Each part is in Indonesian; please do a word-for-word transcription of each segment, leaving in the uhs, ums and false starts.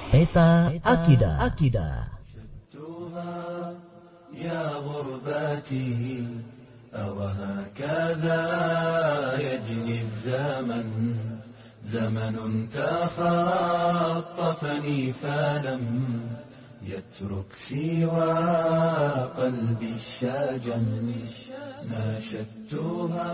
Peta Akidah. Akidah. يا غرباتي أوهكذا يجري الزمن زمن تخطفني فلم يترك سوى قلبي الشاجن ناشدتها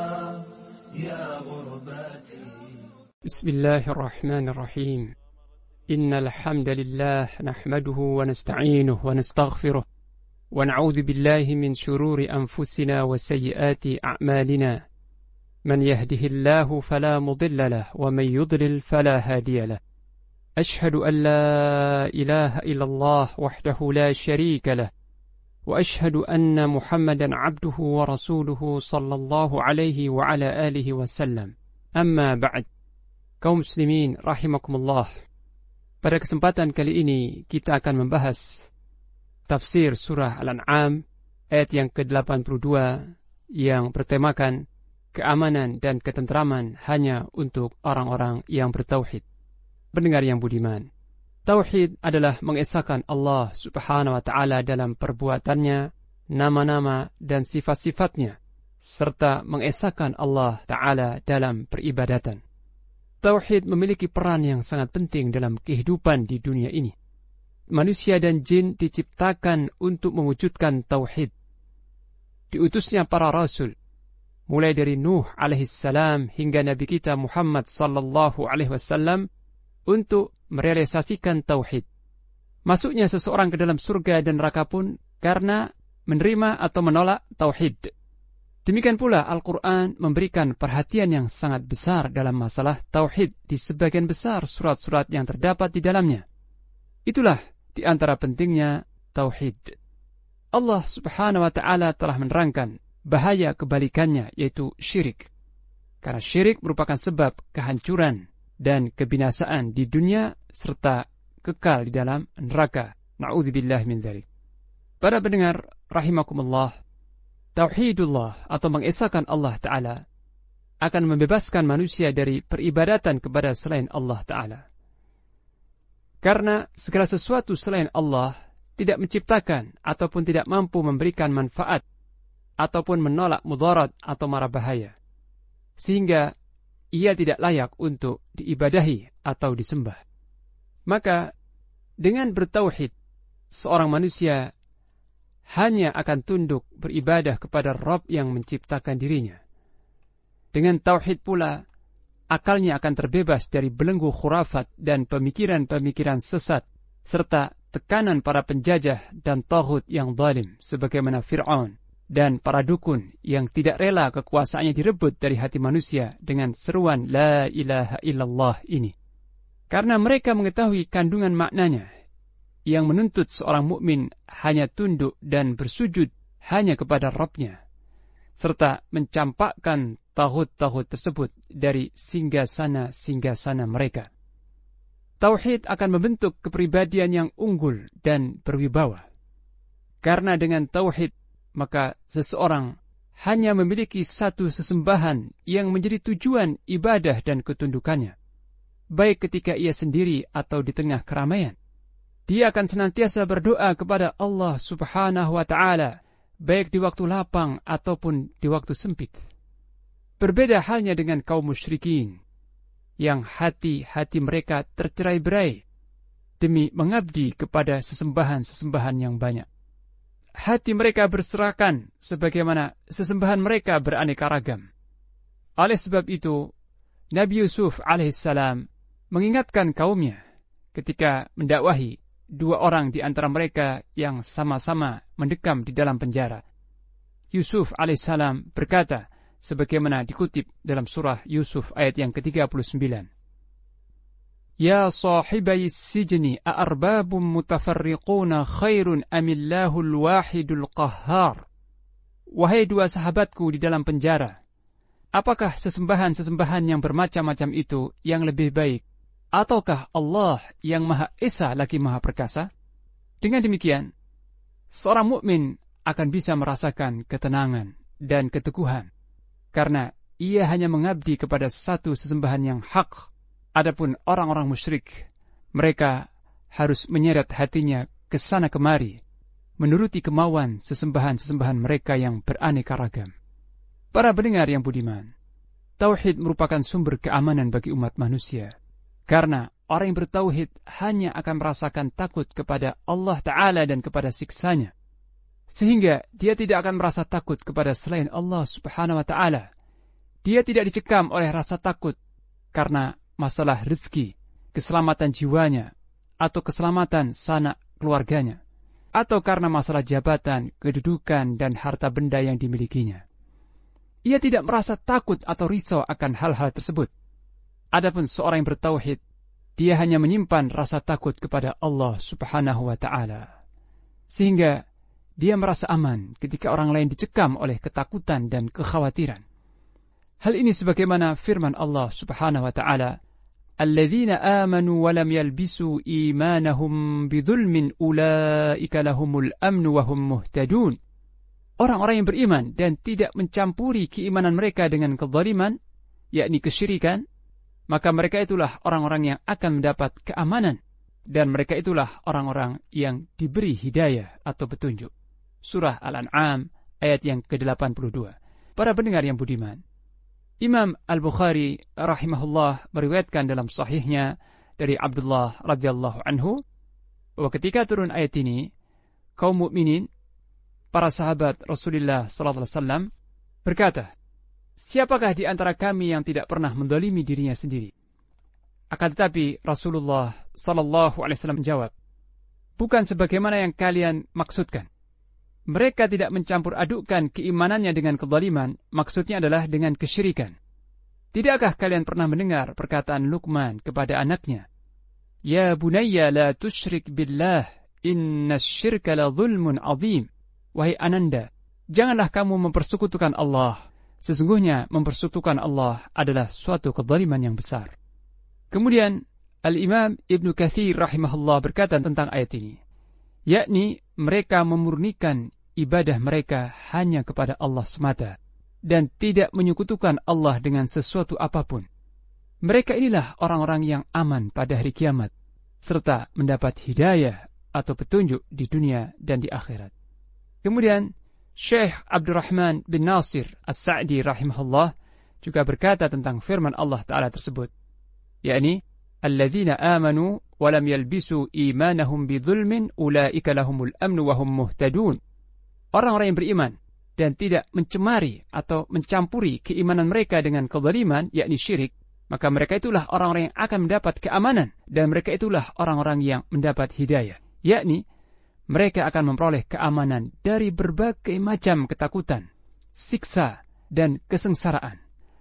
يا غرباتي. بسم الله الرحمن الرحيم. إن الحمد لله نحمده ونستعينه ونستغفره ونعوذ بالله من شرور أنفسنا وسيئات أعمالنا. من يهده الله فلا مضل له ومن يضلل فلا هادي له. أشهد أن لا إله إلا الله وحده لا شريك له وأشهد أن محمدا عبده ورسوله صلى الله عليه وعلى آله وسلم. أما بعد. Kaum muslimin rahimakumullah. Pada kesempatan kali ini kita akan membahas tafsir surah Al-An'am ayat yang ke delapan puluh dua yang bertemakan keamanan dan ketentraman hanya untuk orang-orang yang bertauhid. Pendengar yang budiman, tauhid adalah mengesahkan Allah Subhanahu wa taala dalam perbuatannya, nama-nama dan sifat-sifatnya, serta mengesahkan Allah taala dalam peribadatan. Tauhid memiliki peran yang sangat penting dalam kehidupan di dunia ini. Manusia dan jin diciptakan untuk mewujudkan tauhid. Diutusnya para rasul, mulai dari Nuh alaihissalam hingga Nabi kita Muhammad sallallahu alaihi wasallam, untuk merealisasikan tauhid. Masuknya seseorang ke dalam surga dan neraka pun karena menerima atau menolak tauhid. Demikian pula Al-Quran memberikan perhatian yang sangat besar dalam masalah tauhid di sebagian besar surat-surat yang terdapat di dalamnya. Itulah di antara pentingnya tauhid. Allah Subhanahu wa taala telah menerangkan bahaya kebalikannya, yaitu syirik. Karena syirik merupakan sebab kehancuran dan kebinasaan di dunia serta kekal di dalam neraka. Na'udzubillah min dzalik. Para pendengar rahimakumullah, tauhidullah atau mengesahkan Allah Ta'ala akan membebaskan manusia dari peribadatan kepada selain Allah Ta'ala. Karena segala sesuatu selain Allah tidak menciptakan ataupun tidak mampu memberikan manfaat ataupun menolak mudarat atau mara bahaya, sehingga ia tidak layak untuk diibadahi atau disembah. Maka dengan bertauhid, seorang manusia hanya akan tunduk beribadah kepada Rabb yang menciptakan dirinya. Dengan tauhid pula, akalnya akan terbebas dari belenggu khurafat dan pemikiran-pemikiran sesat, serta tekanan para penjajah dan taghut yang zalim, sebagaimana Fir'aun dan para dukun yang tidak rela kekuasaannya direbut dari hati manusia dengan seruan La ilaha illallah ini. Karena mereka mengetahui kandungan maknanya, yang menuntut seorang mukmin hanya tunduk dan bersujud hanya kepada Rabb-Nya, serta mencampakkan taghut-taghut tersebut dari singgasana-singgasana mereka. Tauhid akan membentuk kepribadian yang unggul dan berwibawa. Karena dengan tauhid, maka seseorang hanya memiliki satu sesembahan yang menjadi tujuan ibadah dan ketundukannya, baik ketika ia sendiri atau di tengah keramaian. Dia akan senantiasa berdoa kepada Allah Subhanahu wa taala, baik di waktu lapang ataupun di waktu sempit. Berbeda halnya dengan kaum musyrikin, yang hati-hati mereka tercerai-berai demi mengabdi kepada sesembahan-sesembahan yang banyak. Hati mereka berserakan sebagaimana sesembahan mereka beraneka ragam. Oleh sebab itu, Nabi Yusuf alaihissalam mengingatkan kaumnya ketika mendakwahi dua orang di antara mereka yang sama-sama mendekam di dalam penjara. Yusuf alaihissalam berkata, sebagaimana dikutip dalam surah Yusuf ayat yang ke tiga puluh sembilan. Ya sahibai sijni a'arbabun mutafarriquna khairun amillahul wahidul qahhar. Wahai dua sahabatku di dalam penjara, apakah sesembahan-sesembahan yang bermacam-macam itu yang lebih baik, ataukah Allah yang Maha Esa lagi Maha Perkasa? Dengan demikian, seorang mukmin akan bisa merasakan ketenangan dan keteguhan, karena ia hanya mengabdi kepada satu sesembahan yang hak. Adapun orang-orang musyrik, mereka harus menyeret hatinya ke sana kemari, menuruti kemauan sesembahan-sesembahan mereka yang beraneka ragam. Para pendengar yang budiman, tauhid merupakan sumber keamanan bagi umat manusia. Karena orang yang bertauhid hanya akan merasakan takut kepada Allah Ta'ala dan kepada siksanya. Sehingga dia tidak akan merasa takut kepada selain Allah Subhanahu Wa Ta'ala. Dia tidak dicekam oleh rasa takut karena masalah rezeki, keselamatan jiwanya, atau keselamatan sanak keluarganya, atau karena masalah jabatan, kedudukan, dan harta benda yang dimilikinya. Ia tidak merasa takut atau risau akan hal-hal tersebut. Adapun seorang yang bertauhid, dia hanya menyimpan rasa takut kepada Allah Subhanahu Wa Ta'ala. Sehingga dia merasa aman ketika orang lain dicekam oleh ketakutan dan kekhawatiran. Hal ini sebagaimana firman Allah Subhanahu Wa Ta'ala, Alladzina amanu wa lam yalbisu imanahum bidzulmin ulaika lahumul amnu wa hum muhtadun. Orang-orang yang beriman dan tidak mencampuri keimanan mereka dengan kezaliman, yakni kesyirikan, maka mereka itulah orang-orang yang akan mendapat keamanan, dan mereka itulah orang-orang yang diberi hidayah atau petunjuk. Surah Al-An'am ayat yang ke delapan puluh dua. Para pendengar yang budiman, Imam Al-Bukhari rahimahullah meriwayatkan dalam sahihnya dari Abdullah radhiyallahu anhu bahwa ketika turun ayat ini, kaum mukminin, para sahabat Rasulullah sallallahu alaihi wasallam berkata, siapakah di antara kami yang tidak pernah mendolimi dirinya sendiri? Akan tetapi Rasulullah sallallahu alaihi wasallam menjawab, bukan sebagaimana yang kalian maksudkan. Mereka tidak mencampur adukkan keimanannya dengan kezaliman, maksudnya adalah dengan kesyirikan. Tidakkah kalian pernah mendengar perkataan Luqman kepada anaknya, Ya bunayya la tusyrik billah, inna syirka la zulmun azim. Wahai ananda, janganlah kamu mempersekutukan Allah. Sesungguhnya mempersekutukan Allah adalah suatu kezaliman yang besar. Kemudian Al-Imam Ibnu Katsir rahimahullah berkata tentang ayat ini, yakni mereka memurnikan ibadah mereka hanya kepada Allah semata dan tidak menyekutukan Allah dengan sesuatu apapun. Mereka inilah orang-orang yang aman pada hari kiamat serta mendapat hidayah atau petunjuk di dunia dan di akhirat. Kemudian Syekh Abdurrahman bin Nasir As-Sa'di rahimahullah juga berkata tentang firman Allah Ta'ala tersebut, yakni alladzina amanu wa lam yalbisu imanahum bidzulmin ulaika lahumul amnu wa hum muhtadun. Orang-orang yang beriman dan tidak mencemari atau mencampuri keimanan mereka dengan kezaliman, yakni syirik, maka mereka itulah orang-orang yang akan mendapat keamanan dan mereka itulah orang-orang yang mendapat hidayah, yakni mereka akan memperoleh keamanan dari berbagai macam ketakutan, siksa, dan kesengsaraan,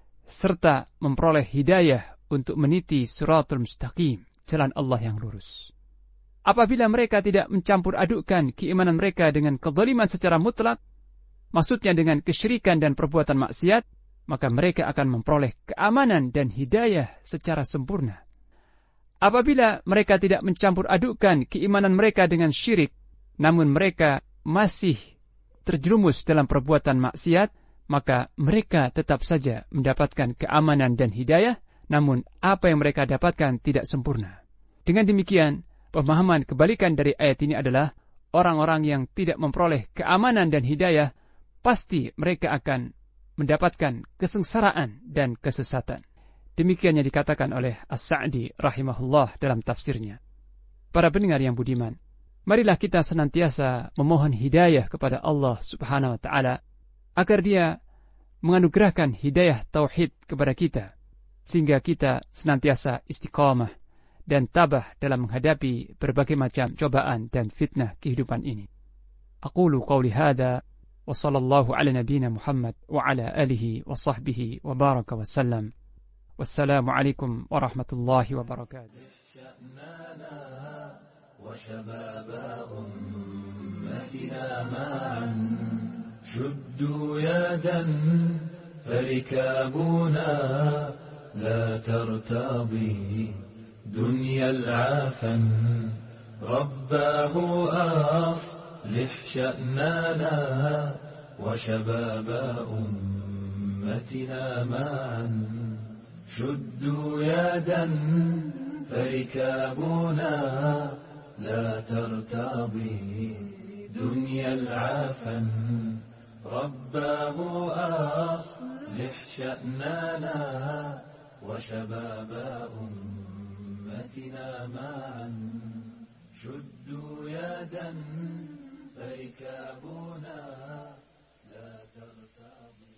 serta memperoleh hidayah untuk meniti siratul mustaqim, jalan Allah yang lurus. Apabila mereka tidak mencampur adukkan keimanan mereka dengan kezaliman secara mutlak, maksudnya dengan kesyirikan dan perbuatan maksiat, maka mereka akan memperoleh keamanan dan hidayah secara sempurna. Apabila mereka tidak mencampur adukkan keimanan mereka dengan syirik, namun mereka masih terjerumus dalam perbuatan maksiat, maka mereka tetap saja mendapatkan keamanan dan hidayah, namun apa yang mereka dapatkan tidak sempurna. Dengan demikian, pemahaman kebalikan dari ayat ini adalah orang-orang yang tidak memperoleh keamanan dan hidayah, pasti mereka akan mendapatkan kesengsaraan dan kesesatan. Demikian yang dikatakan oleh As-Sa'di rahimahullah dalam tafsirnya. Para pendengar yang budiman, marilah kita senantiasa memohon hidayah kepada Allah Subhanahu wa Ta'ala agar Dia menganugerahkan hidayah tauhid kepada kita, sehingga kita senantiasa istiqamah dan tabah dalam menghadapi berbagai macam cobaan dan fitnah kehidupan ini. Aqulu qawli hadza wa sallallahu ala nabiyyina Muhammad wa ala alihi wa sahbihi wa baraka wa sallam. Wassalamu alaikum warahmatullahi wabarakatuh. وشباب أمتنا معا شدوا يدا فركابنا لا ترتضي دنيا العافا رباه أصلح شأننا وشباب أمتنا معا شدوا يدا فركابنا لا ترتضي دنيا العفن رباه أصلح شأننا وشباب أمتنا معا شدوا يدا فركابنا لا ترتضي